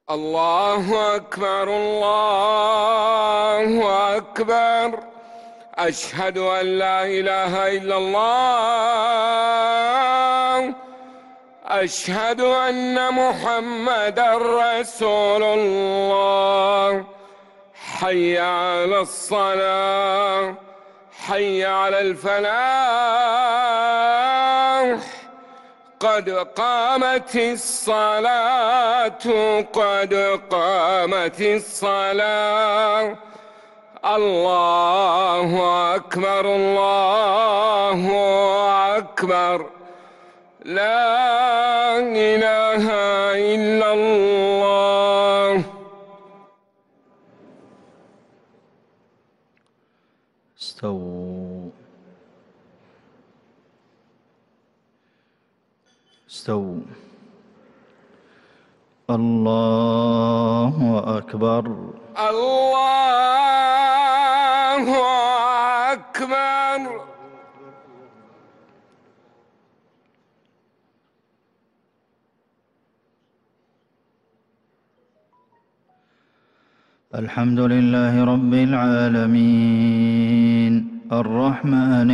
الله أكبر الله أكبر. أشهد أن لا إله إلا الله. أشهد أن محمدًا رسول الله. حي على الصلاة، حي على الفلاح. قد قامت الصلاة، قد قامت الصلاة. الله أكبر الله أكبر. لا إله إلا الله. استووا استووا. الله أكبر الله أكبر. الحمد لله رب العالمين الرحمن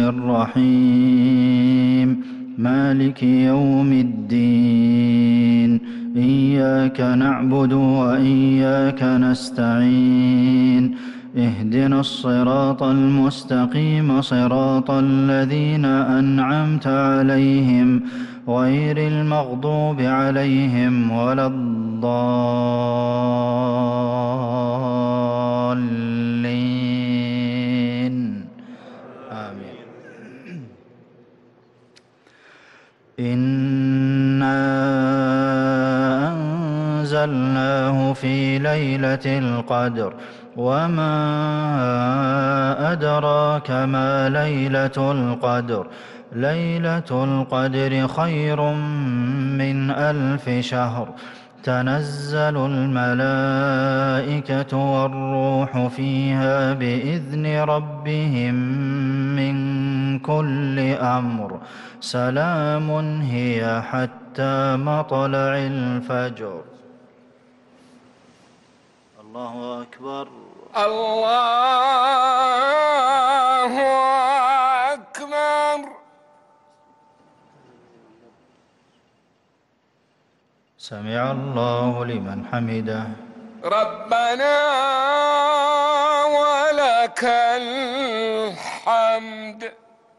الرحيم مالك يوم الدين. إياك نعبد وإياك نستعين. اهدنا الصراط المستقيم صراط الذين أنعمت عليهم غير المغضوب عليهم ولا الضالين. آمين. إنا أنزلناه في ليلة القدر وما أدراك ما ليلة القدر. ليلة القدر خير من 1000 شهر. تنزل الملائكة والروح فيها بإذن ربهم من كل أمر. سلام هي حتى مطلع الفجر. الله أكبر الله أكبر. سمع الله لمن حمده. ربنا ولك الحمد.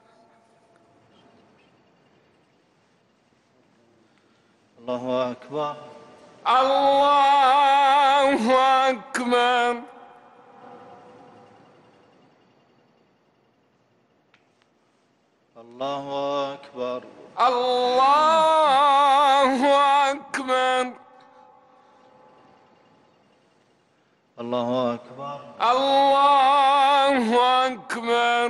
الله أكبر الله أكبر. الله أكبر الله أكبر. الله أكبر الله أكبر.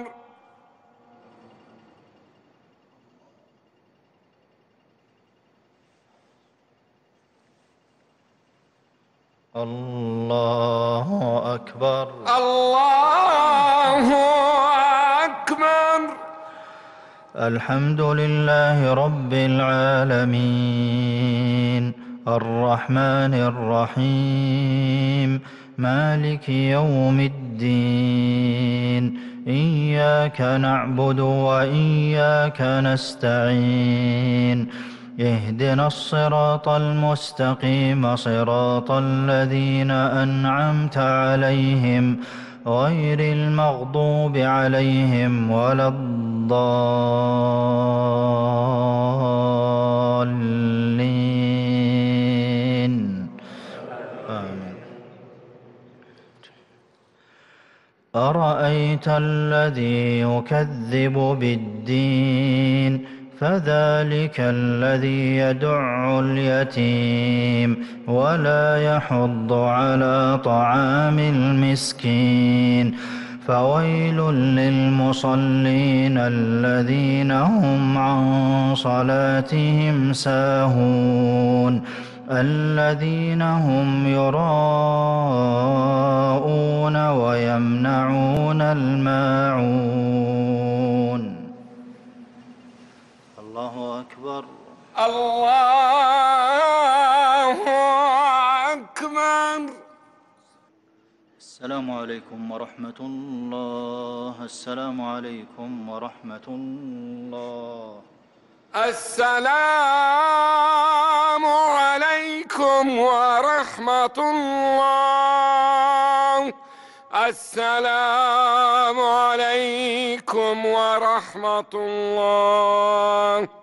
الله أكبر الله أكبر. الحمد لله رب العالمين الرحمن الرحيم مالك يوم الدين. إياك نعبد وإياك نستعين. اهدنا الصراط المستقيم صراط الذين أنعمت عليهم غير المغضوب عليهم ولا الضالين. آمين. أرأيت الذي يكذب بالدين فذلك الذي يدع اليتيم ولا يحض على طعام المسكين. فويل للمصلين الذين هم عن صلاتهم ساهون الذين هم يراءون ويمنعون الماعون. الله أكبر الله أكبر. السلام عليكم ورحمة الله. السلام عليكم ورحمة الله. السلام عليكم ورحمة الله. السلام عليكم ورحمة الله.